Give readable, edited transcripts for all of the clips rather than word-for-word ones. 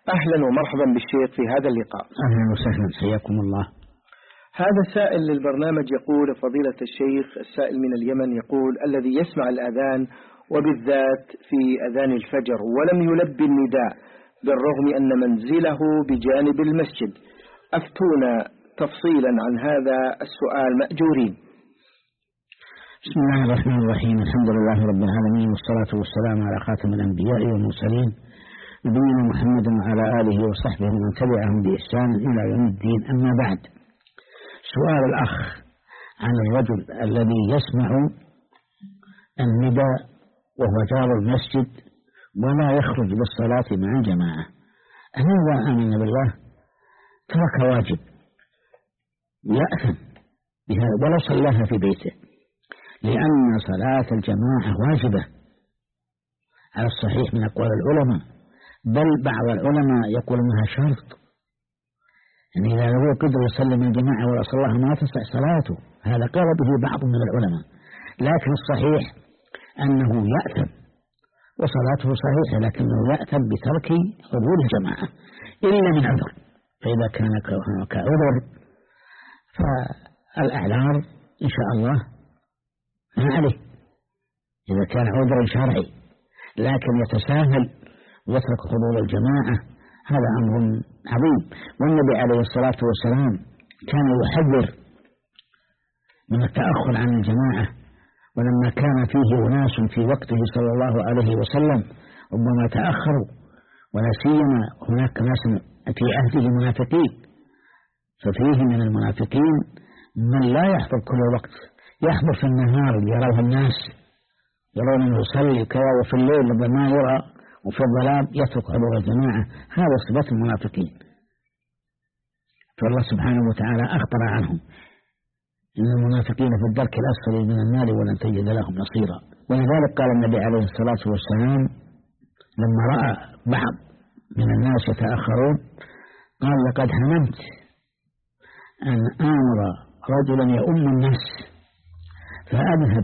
أهلا ومرحبا بالشيخ في هذا اللقاء. أهلا وسهلا، حياكم الله. هذا سائل للبرنامج يقول: فضيلة الشيخ، السائل من اليمن يقول: الذي يسمع الأذان وبالذات في أذان الفجر ولم يلبي النداء بالرغم أن منزله بجانب المسجد، أفتونا تفصيلا عن هذا السؤال مأجورين. بسم الله الرحمن الرحيم، الحمد لله رب العالمين، والصلاة والسلام على خاتم الأنبياء والمرسلين نبينا محمد وعلى آله وصحبه ومن تبعهم بإحسان إلى يوم الدين. أما بعد، سؤال الأخ عن الرجل الذي يسمع النداء وهو جار المسجد ولا يخرج للصلاة مع الجماعة، هذا آمن بالله ترك واجب يأثم بها ولو صلاها في بيته، لأن صلاة الجماعة واجبة على الصحيح من أقوال العلماء، بل بعض العلماء يقول أنها شرط، يعني إذا هو قدر يسلم الجماعة ولا صلاها ما تصح صلاته، هذا قال به بعض من العلماء، لكن الصحيح أنه يأثم وصلاته صحيحة، لكنه يأثم بترك حضور الجماعة إلا من عذر، فإذا كان كعذر فالأعذار إن شاء الله ما عليه إذا كان عذر شرعي، لكن يتساهل ويترك حضور الجماعة هذا أمر عظيم. والنبي عليه الصلاة والسلام كان يحذر من التأخر عن الجماعة، ولما كان فيه أناس في وقته صلى الله عليه وسلم ربما تأخروا، ولا سيما هناك ناس في عهده منافقين، ففيه من المنافقين من لا يحضر كل وقت، يحضر في النهار يراه الناس يرون أنه يصلي كذا، وفي الليل لما يرى وفي الظلام يترك حضور الجماعة، هذا صفة المنافقين. فالله سبحانه وتعالى أخبر عنهم إن المنافقين في الدرك الأسفل من النار ولن تجد لهم نصيرا. ولذلك قال النبي عليه الصلاة والسلام لما رأى بعض من الناس يتأخرون قال: لقد هممت أن آمر رجلا يؤم الناس فأذهب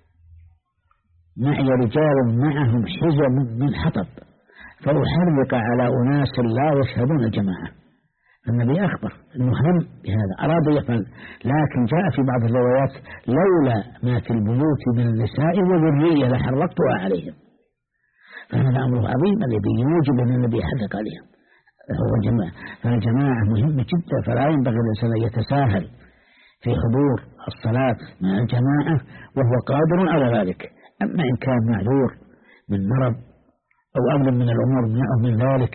معي رجال معهم حزم من حطب فأحرق على أناس لا يشهدون الجماعة. النبي أخبر أنه هم بهذا، أراد يفعل، لكن جاء في بعض الروايات: لولا ما في البيوت من النساء وذرية لحرقتها عليهم. فهذا أمر عظيم الذي يوجب أن النبي يحرق عليهم هو الجماعة. فالجماعة مهمة جدا، فلا ينبغي الإنسان أن يتساهل في حضور الصلاة مع الجماعة وهو قادر على ذلك. أما إن كان معذور من مرض أو أمر من الأمور منعه من ذلك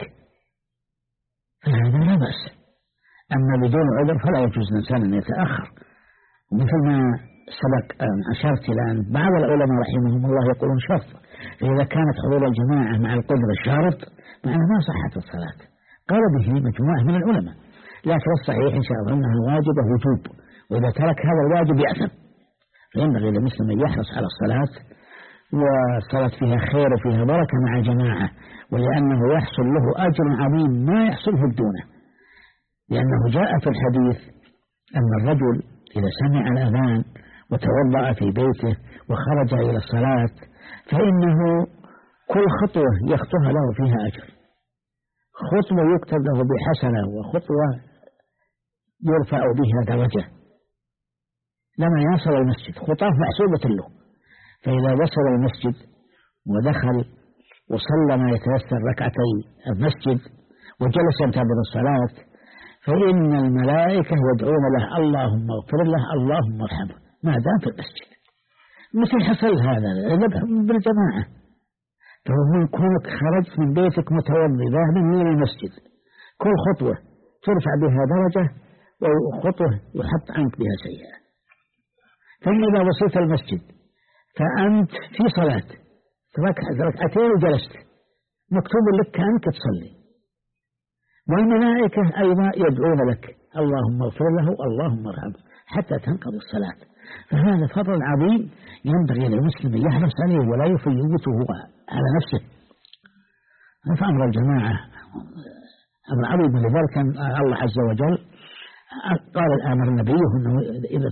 فهذا لا بأس، أما بدون عذر فلا يجوز الإنسان أن يتأخر. ومثل ما سبق أن أشرت إلى أن بعض العلماء رحمهم الله يقولون شرط، فإذا كانت حضور الجماعة مع القدرة شرط معناه ما صحت الصلاة، قال به مجموعة من العلماء، لكن الصحيح إن شاء الله أنها واجبة وجوب، وإذا ترك هذا الواجب يأثم. فينبغي للمسلم أن يحرص على الصلاة، والصلاة فيها خير وفيها بركة مع الجماعة، ولأنه يحصل له أجر عظيم ما يحصله بدونه، لأنه جاء في الحديث أن الرجل إذا سمع الأذان وتوضأ في بيته وخرج إلى الصلاة فإنه كل خطوة يخطوها له فيها أجر، خطوة يكتب له بحسنة وخطوة يرفع بها درجة لما يصل المسجد، خطاه محسوبة له. فإذا وصل المسجد ودخل وصلى ما يتيسر ركعتي المسجد وجلس ينتظر الصلاة فإن الملائكة يدعون له: اللهم اغفر له، اللهم ارحمه، ما دام في المسجد. مثل حصل هذا بالجماعة، فهو كونك خرجت من بيتك متوضي ذاهب من المسجد، كل خطوة ترفع بها درجة وخطوة يحط عنك بها سيئة. فإذا وصلت المسجد فأنت في صلاة ركعتين وجلست، مكتوب لك كأنك تصلي، والملائكة أيضا يدعون لك: اللهم اغفر له، اللهم ارحمه، حتى تنقضي الصلاة. فهذا فضل عظيم ينبغي للمسلم يحرص عليه ولا يفوته على نفسه. فأمر الجماعة أمر عظيم، لذلك الله عز وجل قال آمر النبي أنه إذا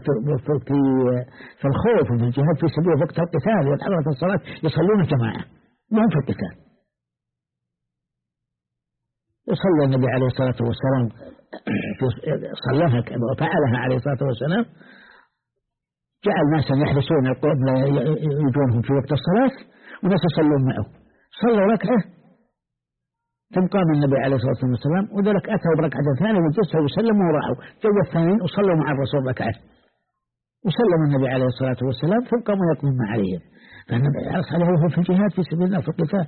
في الخوف وفي الجهاد في سبيل وقت القتال والحضرة الصلاة يصلون جماعة وهم في القتال. وصلى النبي عليه الصلاة والسلام صلىها وفعلها عليه الصلاة والسلام، جعل ناسا يحرسون القبلة يجونهم في وقت الصلاة وناس يصلون معه، صلوا ركعة ثم قام النبي عليه الصلاة والسلام وذلك أتوا بركعة ثانية وجلسوا وسلموا وراحوا، جو الثانيين وصلوا مع الرسول ركعة وسلم النبي عليه الصلاة والسلام ثم قاموا يقومون عليهم، فالنبي أرسله وهو في الجهاد في سبيل الله في القتال،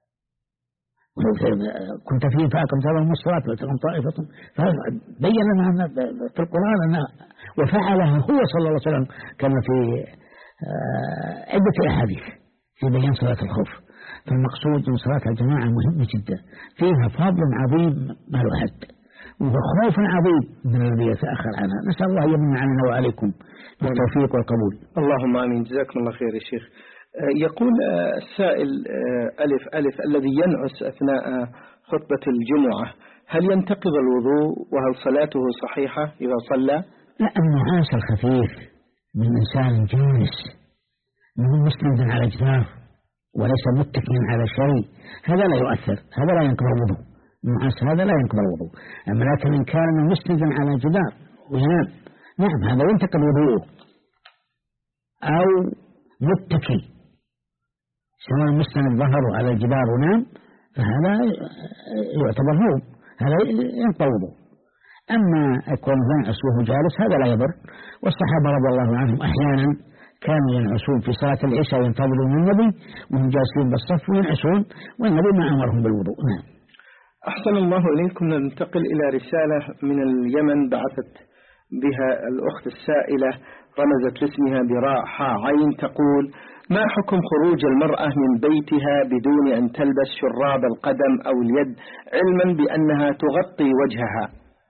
كنت فيه فأقمت لهم الصلاة وتقم طائفة، فبين لنا في القرآن أن وفعلها هو صلى الله عليه وسلم كما في عدة أحاديث في بيان صلاة الخوف. فالمقصود من صلاة الجماعة مهمة جدا، فيها فضل عظيم ما له حد وخوف عظيم من الذي يتأخر عنها. نسأل الله يمن علينا وعليكم بالتوفيق والقبول. اللهم آمين. جزاكم الله خير يا شيخ. يقول السائل ألف الذي ينعس أثناء خطبة الجمعة هل ينتقض الوضوء وهل صلاته صحيحة إذا صلى؟ لا، النعاس الخفيف من إنسان جالس من مسند على جدار وليس متكئا على شيء هذا لا يؤثر، هذا لا ينقض الوضوء، النعاس هذا لا ينقض الوضوء. أما لكن إن كان مسندا على جدار وينام نعم هذا ينتقض وضوءه، أو متكئ سواء مسند ظهره على الجدار ونام فهذا يعتبر نوم، هذا ينقض الوضوء. أما يكون ينعس وهو جالس هذا لا يضر، والصحابة رضي الله عنهم أحيانا كانوا ينعسون في صلاة العشاء وينتظرون النبي وهم جالسين بالصف وينعسون والنبي ما أمرهم بالوضوء. نعم. أحسن الله إليكم. ننتقل إلى رسالة من اليمن بعثت بها الأخت السائلة رمزت لاسمها براء حاء عين، تقول: ما حكم خروج المرأة من بيتها بدون أن تلبس شراب القدم أو اليد علما بأنها تغطي وجهها؟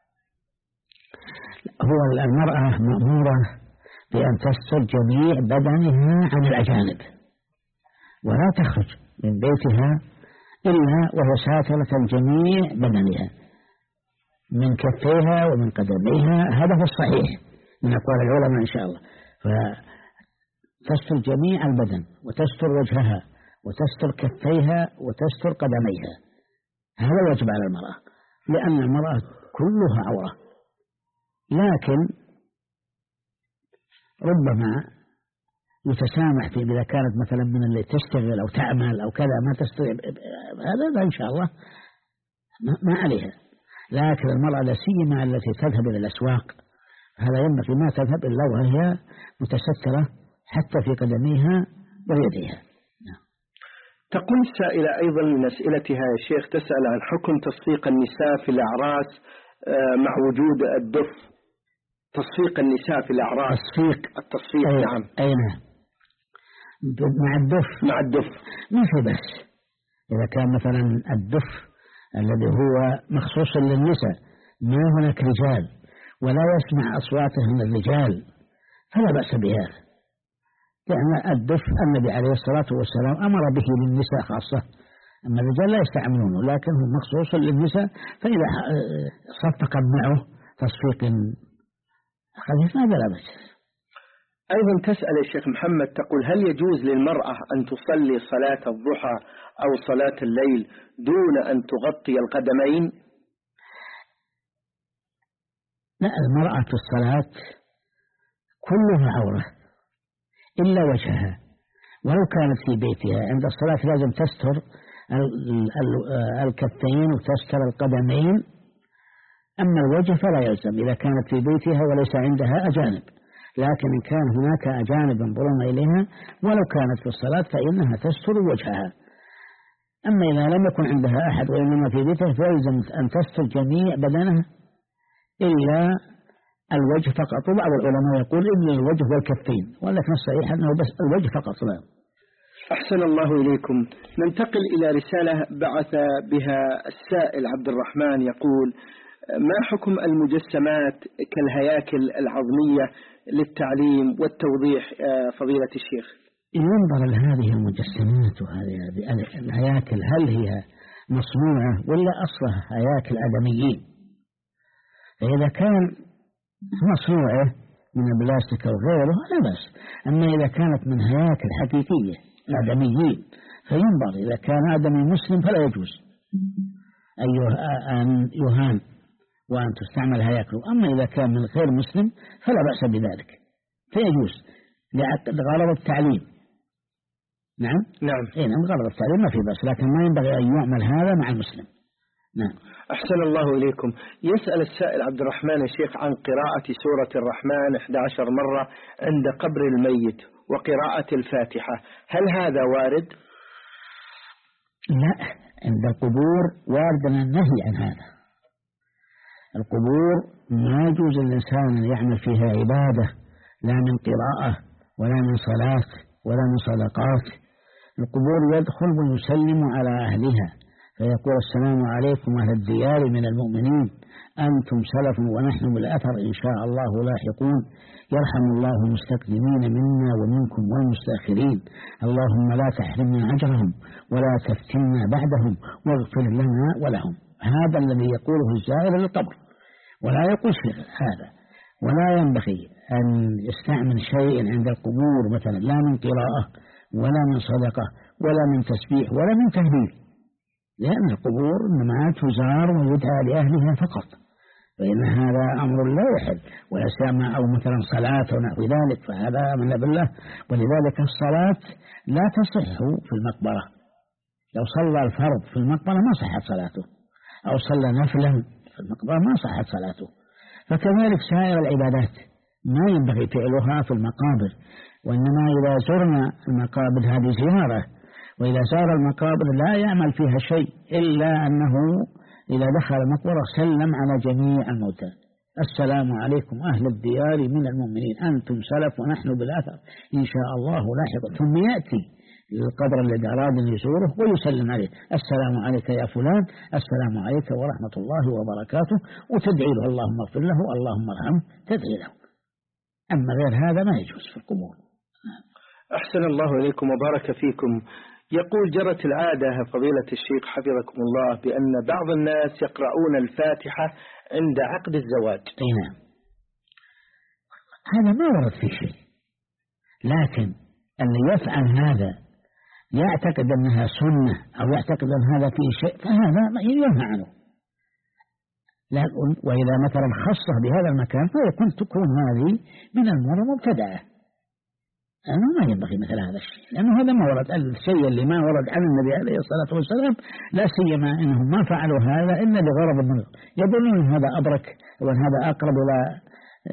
هو المرأة مأمورة بأن تستر جميع بدنها عن الأجانب ولا تخرج من بيتها إلا وهي ساترة جميع بدنها من كفيها ومن قدميها، هذا هو الصحيح من أقوال العلماء إن شاء الله. فتستر جميع البدن وتستر وجهها وتستر كفيها وتستر قدميها، هذا واجب على المرأة لأن المرأة كلها عورة، لكن ربما يتسامح في إذا كانت مثلا من اللي تشتغل أو تعمل أو كذا ما تستطيع هذا إن شاء الله ما عليها، لكن المرأة لا سيما التي تذهب إلى الأسواق هذا ينبغي ما تذهب إلا وهي متسترة حتى في قدميها ويديها. تقول السائلة أيضا من أسئلتها يا شيخ تسأل عن حكم تصفيق النساء في الأعراس مع وجود الدف. تصفيق النساء في الأعراس، التصفيق نعم. أي نعم، مع الدف ما في بس إذا كان مثلا الدف الذي هو مخصوص للنساء ما هناك رجال ولا يسمع أصواتهم الرجال فلا بأس بهذا، لأن الدف النبي عليه الصلاة والسلام أمر به للنساء خاصة، أما الرجال لا يستعملونه لكن هو مخصوص للنساء، فإذا صفق معه تصفيق خفيف ما بلا بأس. أيضا تسأل الشيخ محمد تقول: هل يجوز للمرأة أن تصلي صلاة الضحى أو صلاة الليل دون أن تغطي القدمين؟ لا، المرأة في الصلاة كلها عورة إلا وجهها، ولو كانت في بيتها عند الصلاة لازم تستر الكفين وتستر القدمين، أما الوجه فلا يلزم إذا كانت في بيتها وليس عندها أجانب، لكن إن كان هناك أجانب ينظرون إليها ولو كانت في الصلاة فإنها تستر وجهها. أما إذا لم يكن عندها أحد وإنما في بيتها فيلزم أن تستر جميع بدنها إلا الوجه فقط، وبعض العلماء يقول إلا الوجه والكفين، ولكن الصحيح أنه بس الوجه فقط. لا. أحسن الله إليكم. ننتقل إلى رسالة بعث بها السائل عبد الرحمن يقول: ما حكم المجسمات كالهياكل العظمية للتعليم والتوضيح فضيلة الشيخ؟ ينظر لهذه المجسمات وهذه الهياكل هل هي مصنوعة ولا أصلها هياكل آدميين؟ فإذا كان مصنوعة من البلاستيك أو غيره لا بأس، أما إذا كانت من هياكل حقيقية آدميين فينظر، إذا كان آدمي مسلم فلا يجوز، أن يهان وأن تستعمل هياكله. أما إذا كان من غير مسلم فلا بأس بذلك، فيجوز لغرض التعليم. نعم غرض التعليم ما في بأس، لكن ما ينبغي أن يعمل هذا مع المسلم. نعم. أحسن الله إليكم. يسأل السائل عبد الرحمن الشيخ عن قراءة سورة الرحمن 11 مرة عند قبر الميت وقراءة الفاتحة، هل هذا وارد؟ لا، عند القبور وارد النهي عن هذا. القبور ما يجوز الإنسان أن يعمل فيها عبادة، لا من قراءة ولا من صلاة ولا من صدقات. القبور يدخل ويسلم على أهلها فيقول السلام عليكم أهل الديار من المؤمنين، أنتم سلف ونحن بالأثر إن شاء الله لاحقون، يرحم الله المستقدمين منا ومنكم والمستأخرين، اللهم لا تحرمنا أجرهم ولا تفتنا بعدهم واغفر لنا ولهم. هذا الذي يقوله الزائر للقبر، ولا يقول شيء هذا. ولا ينبغي أن يستعمل شيء عند القبور مثلا لا من قراءة ولا من صدقة ولا من تسبيح ولا من تهليل، لأن القبور إنما تزار ويدعى لأهلها فقط، فإن هذا أمر لا يحل. ويسمى أو مثلا صلاة ونحو ذلك فهذا من بالله. ولذلك الصلاة لا تصح في المقبرة، لو صلى الفرض في المقبرة ما صحت صلاته، أو صلى نفلا في المقبرة ما صحت صلاته. فكذلك سائر العبادات ما ينبغي فعلها في المقابر، وإنما إذا زرنا المقابر هذه زيارة، وإذا زار المقابر لا يعمل فيها شيء إلا أنه إذا دخل المقبرة سلم على جميع الموتى، السلام عليكم أهل الديار من المؤمنين، أنتم سلف ونحن بالأثر إن شاء الله لاحق، ثم يأتي للقبر الذي أراد أن يزوره ويسلم عليه، السلام عليك يا فلان، السلام عليك ورحمة الله وبركاته، وتدعي له اللهم اغفر له اللهم ارحمه، تدعي له. أما غير هذا ما يجوز في القبور. أحسن الله إليكم وبارك فيكم. يقول جرت العادة فضيلة الشيخ حفظكم الله بأن بعض الناس يقرؤون الفاتحة عند عقد الزواج. نعم، هذا ما ورد فيه شيء، لكن اللي يفعل هذا يعتقد أنها سنة أو يعتقد أن هذا فيه شيء فهذا ينهى عنه. وإذا مثلا خصه بهذا المكان تكون هذه من الأمور المبتدعة، أنه ما ينبغي مثل هذا الشيء، لأنه هذا ما ورد. الشيء اللي ما ورد عن النبي عليه الصلاة والسلام لا سيما أنهم ما فعلوا هذا إلا لغرض منه، يظنون هذا أبرك وأن هذا أقرب إلى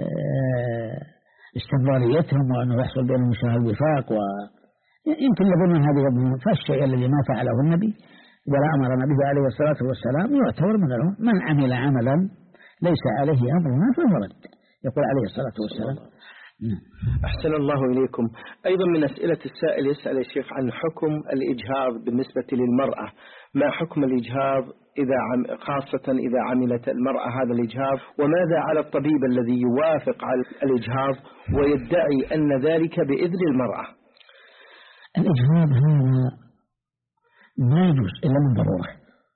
استمراريتهم وأنه يحصل بينهم الوفاق، ويمكن يظنون هذا يظنون. فالشيء الذي ما فعله النبي ولا أمرنا به عليه الصلاة والسلام يعتبر من عمل عملا ليس عليه أمرنا فهو رد، يقول عليه الصلاة والسلام. أحسن الله إليكم. أيضا من أسئلة السائل يسأل الشيخ عن حكم الإجهاض بالنسبة للمرأة، ما حكم الإجهاض خاصة إذا عملت المرأة هذا الإجهاض، وماذا على الطبيب الذي يوافق على الإجهاض ويدعي أن ذلك بإذن المرأة؟ الإجهاض هذا ما يجوز إلا من ضرورة.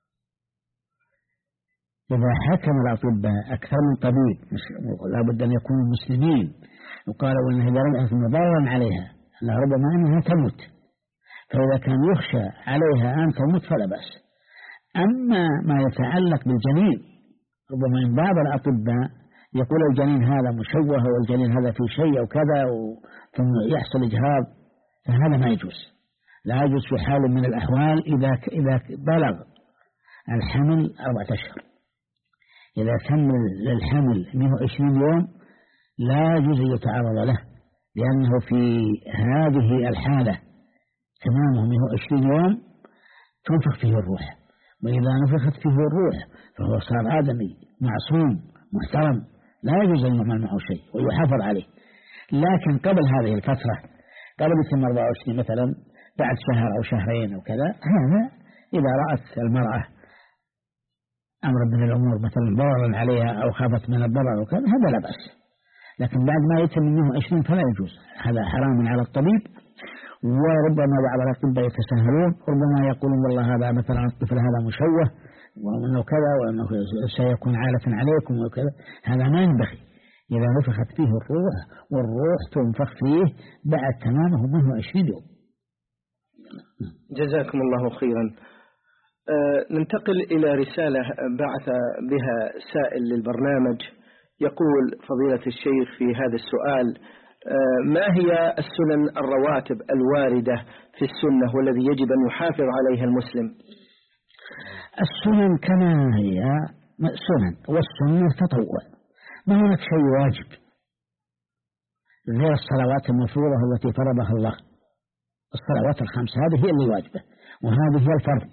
إذا حكم الأطباء أكثر من طبيب لا بد أن يكونوا مسلمين، وقالوا أنها إذا رجعت مضرا عليها أنها ربما أنها تموت، فإذا كان يخشى عليها أن تموت فلا بأس. أما ما يتعلق بالجنين ربما من بعض الأطباء يقول الجنين هذا مشوه والجنين هذا في شيء أو كذا ثم يحصل إجهاض، فهذا ما يجوز، لا يجوز في حال من الأحوال. إذا بلغ الحمل 4 أشهر، إذا كمل للحمل 120 يوم لا يجوز أن يتعرض له، لأنه في هذه الحالة تمامه 120 يوم تنفخ فيه الروح، وإذا نفخت فيه الروح فهو صار آدمي معصوم محترم لا يجوز أن يعمل معه شيء ويحافظ عليه. لكن قبل هذه الفترة، قبل يتم 24 مثلا بعد شهر أو شهرين أو كذا، هذا إذا رأت المرأة أمر من الأمور مثلا ضررا عليها أو خافت من الضرر وكذا هذا لا بأس. لكن بعد ما يتم 120 فلا يجوز، هذا حرام على الطبيب. وربما بعض الأطباء يتساهلون، ربما يقولون والله هذا مثلا الطفل هذا مشوه وأنه كذا وأنه سيكون عالة عليكم وكذا، هذا ما ينبغي. إذا نفخت فيه الروح والروح تنفخ فيه بعد تمامه 120 يوم. جزاكم الله خيرا. ننتقل إلى رسالة بعث بها سائل للبرنامج. يقول فضيلة الشيخ في هذا السؤال: ما هي السنن الرواتب الواردة في السنة والذي يجب أن يحافظ عليها المسلم؟ السنن كما هي سنن، والسنة تطوع، ما هناك شيء واجب غير الصلوات المفروضة التي فرضها الله. الصلوات الخمس هذه هي اللي واجبة، وهذه هي الفرض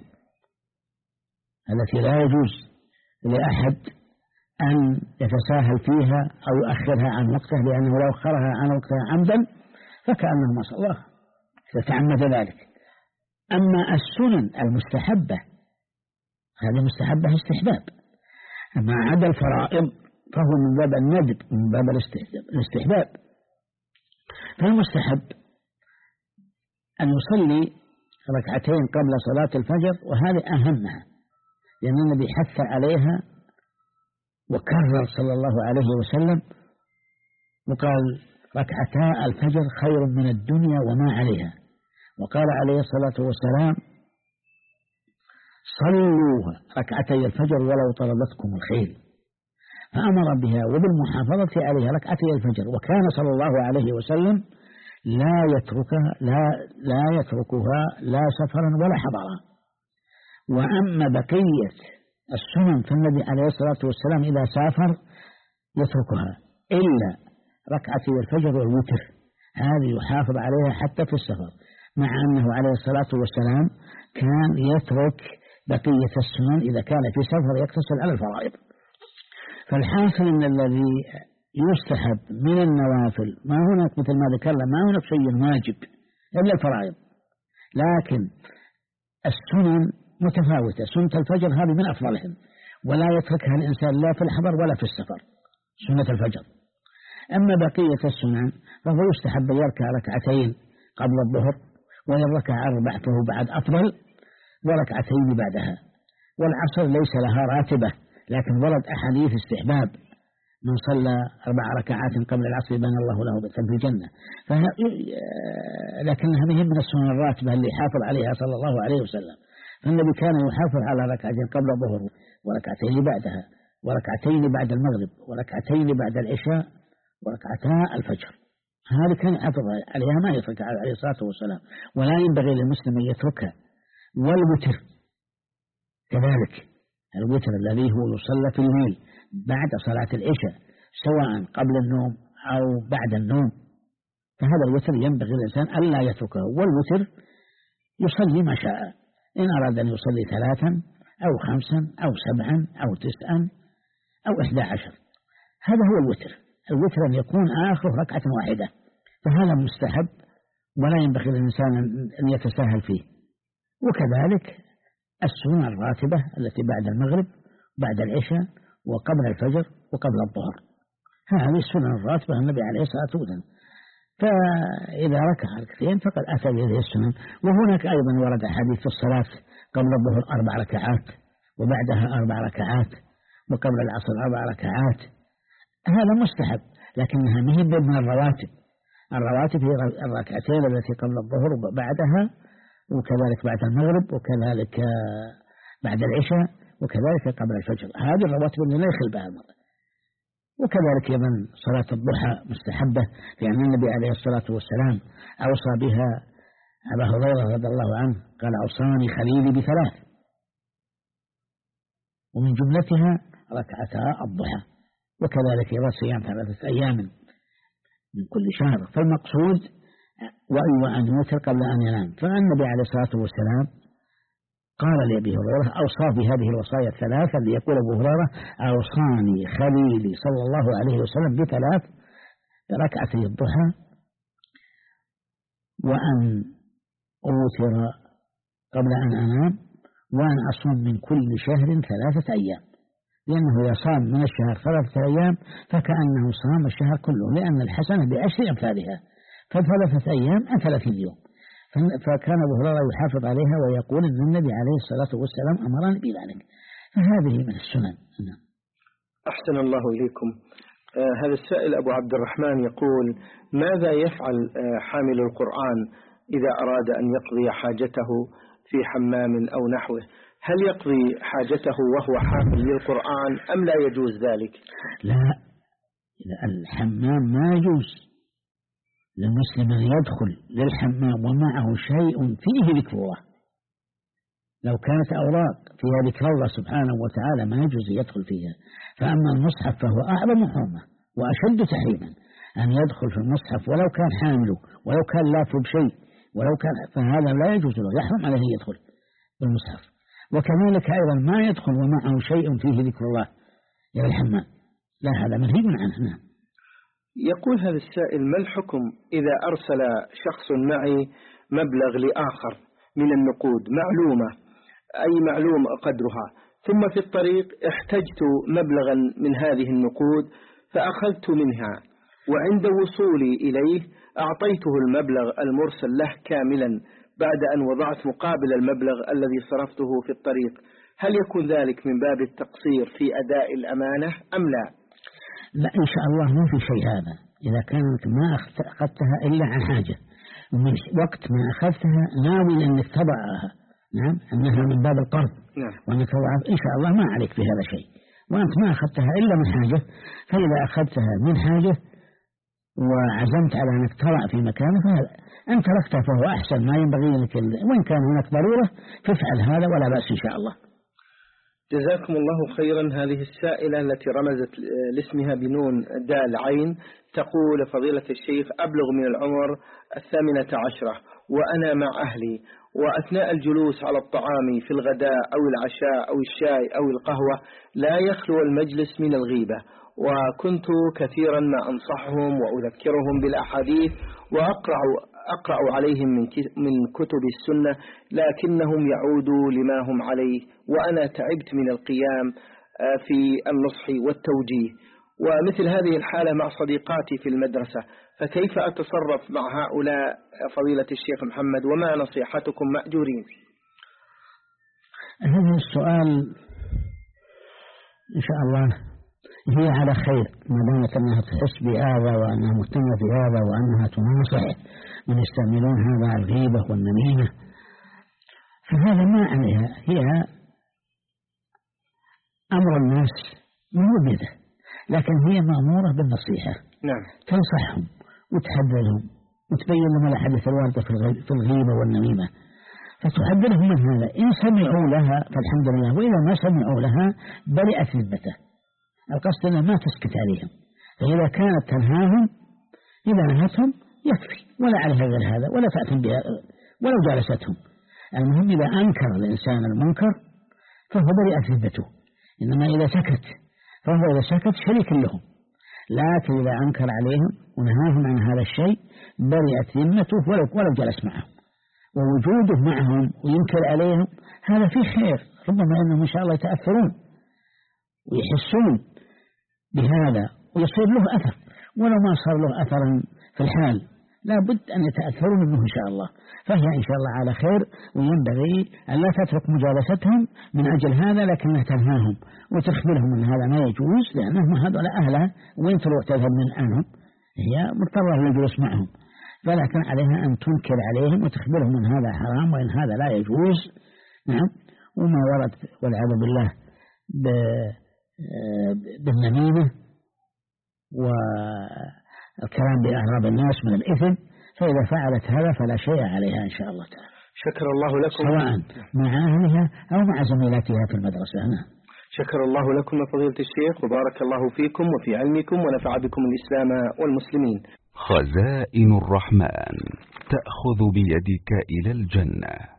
التي لا يجوز لأحد أن يتساهل فيها أو يؤخرها عن وقته، لأنه لو أخرها عن وقتها عمدا فكأنه ما شاء الله فتعمد ذلك. أما السنن المستحبة هذه مستحبة استحباب، أما عدا الفرائض فهو من باب الندب، من باب الاستحباب. فالمستحب أن يصلي ركعتين قبل صلاة الفجر، وهذه أهمها، لأن النبي حث عليها وكرر صلى الله عليه وسلم وقال: ركعتا الفجر خير من الدنيا وما عليها. وقال عليه الصلاة والسلام: صلوا ركعتي الفجر ولو طردتكم الخيل. فأمر بها وبالمحافظة عليها ركعتي الفجر، وكان صلى الله عليه وسلم لا يتركها لا سفرا ولا حضرا. وأما بقية السنن فالنبي عليه الصلاة والسلام إذا سافر يتركها إلا ركعتي الفجر والوتر، هذه يحافظ عليها حتى في السفر، مع أنه عليه الصلاة والسلام كان يترك بقية السنن إذا كان في سفر يقتصر على الفرائض. فالحاصل أن الذي يستحب من النوافل ما هناك مثل ما ذكرنا، ما هناك شيء واجب إلا الفرائض، لكن السنن متفاوتة. سنة الفجر هذه من أفضلهم، ولا يتركها الإنسان لا في الحضر ولا في السفر، سنة الفجر. أما بقية السنن فهو يستحب يركع ركعتين قبل الظهر، وإن ركع 4 فهو بعد أفضل، وركعتين بعدها. والعصر ليس لها راتبة، لكن ورد أحاديث استحباب: من صلى 4 ركعات قبل العصر بنى الله له بيتا في الجنة. لكنها من السنن الراتبة اللي حافظ عليها صلى الله عليه وسلم. فالنبي كان يحافظ على ركعتين قبل الظهر، وركعتين بعدها، وركعتين بعد المغرب، وركعتين بعد العشاء، وركعتا الفجر. هذا كان يحافظ عليها، ما يترك عليه الصلاة والسلام، ولا ينبغي للمسلم أن يتركها. والوتر كذلك، الوتر الذي هو يصلى في الليل بعد صلاة العشاء سواء قبل النوم أو بعد النوم، فهذا الوتر ينبغي الإنسان ألا يتركه. والوتر يصلي ما شاء، إن أراد أن يصلي 3 أو 5 أو 7 أو 9 أو 11، هذا هو الوتر. الوتر أن يكون آخر ركعة واحدة، فهذا مستحب ولا ينبغي للإنسان أن يتساهل فيه. وكذلك السنن الراتبة التي بعد المغرب، بعد العشاء، وقبل الفجر، وقبل الظهر، هذه السنن الراتبة النبي عليه الصلاة والسلام. فإذا ركع ركعتين فقد أتى بهذه السنن. وهناك أيضا ورد حديث في الصلاة قبل الظهر 4 ركعات، وبعدها 4 ركعات، وقبل العصر 4 ركعات، هذا مستحب، لكنها مهي من الرواتب. الرواتب هي الركعتين التي قبل الظهر وبعدها، وكذلك بعد المغرب، وكذلك بعد العشاء، وكذلك قبل الفجر. هذه الرواتب اللي لا يخل بها المرء. وكذلك أيضا صلاة الضحى مستحبة، لأن النبي عليه الصلاة والسلام أوصى بها أبا هريرة رضي الله عنه، قال: أوصاني خليلي ب3، ومن جملتها ركعتا الضحى. وكذلك أيضا صيام 3 أيام من كل شهر. فالمقصود وأن يوتر قبل أن ينام. فالنبي عليه الصلاة والسلام قال لأبي هريرة، أوصى بهذه الوصايا 3 ليقول أبو هريرة: أوصاني خليلي صلى الله عليه وسلم ب3 ركعتي الضحى، وأن أوتر قبل أن أنام، وأن أصوم من كل شهر 3 أيام، لأنه يصام من الشهر 3 أيام فكأنه صام الشهر كله، لأن الحسنة ب10 أمثالها، ف3 أيام 30 يوم. فكان أبو هريرة يحافظ عليها ويقول أن النبي عليه الصلاة والسلام أمرنا بذلك. فهذه من السنن. أحسن الله إليكم. هذا السائل أبو عبد الرحمن يقول: ماذا يفعل حامل القرآن إذا أراد أن يقضي حاجته في حمام أو نحوه؟ هل يقضي حاجته وهو حامل للقرآن أم لا يجوز ذلك؟ لا، الحمام ما يجوز للمسلم أن يدخل للحمام ومعه شيء فيه ذكر الله. لو كانت أوراق فيها ذكر الله سبحانه وتعالى ما يجوز يدخل فيها. فأما المصحف فهو أعظم حرمة وأشد تحريما أن يدخل في المصحف ولو كان حامله ولو كان لافه بشيء ولو كان، فهذا لا يجوز له، يحرم عليه يدخل بالمصحف. وكذلك أيضا ما يدخل ومعه شيء فيه ذكر الله إلى الحمام، لا، هذا منهي عنه. نعم. يقول هذا السائل: ما الحكم إذا أرسل شخص معي مبلغ لآخر من النقود معلومة، أي معلوم قدرها، ثم في الطريق احتجت مبلغا من هذه النقود فأخذت منها، وعند وصولي إليه أعطيته المبلغ المرسل له كاملا بعد أن وضعت مقابل المبلغ الذي صرفته في الطريق، هل يكون ذلك من باب التقصير في أداء الأمانة أم لا؟ لا، إن شاء الله ما في شيء هذا. إذا كانت ما أخذتها إلا عن حاجة، ومن وقت ما أخذتها ناوي أنك تضعها، نعم، أنها من باب القرض، نعم، وأنك إن شاء الله ما عليك في هذا شيء، وأنت ما أخذتها إلا من حاجة. فإذا أخذتها من حاجة وعزمت على أنك تضع في مكانه فهذا أن تركته فهو أحسن، ما ينبغي لك، وإن كان هناك ضرورة تفعل هذا ولا بأس إن شاء الله. جزاكم الله خيرا. هذه السائلة التي رمزت لاسمها بنون دال عين تقول: فضيلة الشيخ، أبلغ من العمر 18 وأنا مع أهلي، وأثناء الجلوس على الطعام في الغداء أو العشاء أو الشاي أو القهوة لا يخلو المجلس من الغيبة، وكنت كثيرا ما أنصحهم وأذكرهم بالأحاديث وأقرأ عليهم من كتب السنة، لكنهم يعودوا لما هم عليه، وأنا تعبت من القيام في النصح والتوجيه، ومثل هذه الحالة مع صديقاتي في المدرسة، فكيف أتصرف مع هؤلاء فضيلة الشيخ محمد، وما نصيحتكم مأجورين؟ هذا السؤال إن شاء الله هي على خير، ما دامت أنها تحس بهذا وأنها مهتمة بهذا وأنها تناصح من يستعملون هذا الغيبة والنميمة، فهذا ما عليها، هي أمر الناس مو بيده، لكن هي مأمورة بالنصيحة. نعم. تنصحهم وتحذرهم وتبين لهم الأحاديث الواردة في الغيبة والنميمة، فتحذرهم من هذا. إن سمعوا لها فالحمد لله، وإذا ما سمعوا لها برئت ذمته. القصد أنها ما تسكت عليهم، فإذا كانت تنهاهم إذا نهتهم يكفي، ولا عليها غير هذا، ولا تأتم بها ولو جالستهم. المهم إذا أنكر الإنسان المنكر فهو برئت ذمته، إنما إذا سكت فهو إذا سكت شريك لهم، لكن إذا أنكر عليهم ونهاهم عن هذا الشيء برئت ذمته ولو جلس معهم. ووجوده معهم وينكر عليهم هذا فيه خير، ربما أنهم إن شاء الله يتأثرون ويحسون بهذا ويصير له أثر، ولو ما صار له أثرا في الحال لا بد أن يتأثروا منه إن شاء الله. فهي إن شاء الله على خير، وينبغي أن لا تترك مجالستهم من أجل هذا، لكنها تنهاهم وتخبرهم أن هذا ما يجوز، لأنهم هذول أهلها وين تروح تذهب من عنهم، هي مضطرة للجلوس معهم، فلكن عليها أن تنكر عليهم وتخبرهم أن هذا حرام وأن هذا لا يجوز. نعم. وما ورد والعياذ بالله بالنميمة والكلام بأعراض الناس من الإثم، فإذا فعلت هذا فلا شيء عليها إن شاء الله تعالى. شكر الله لكم، سواء مع أهلها أو مع زميلاتها في المدرسة. شكر الله لكم فضيلة الشيخ، وبارك الله فيكم وفي علمكم، ونفع بكم الإسلام والمسلمين. خزائن الرحمن تأخذ بيدك إلى الجنة.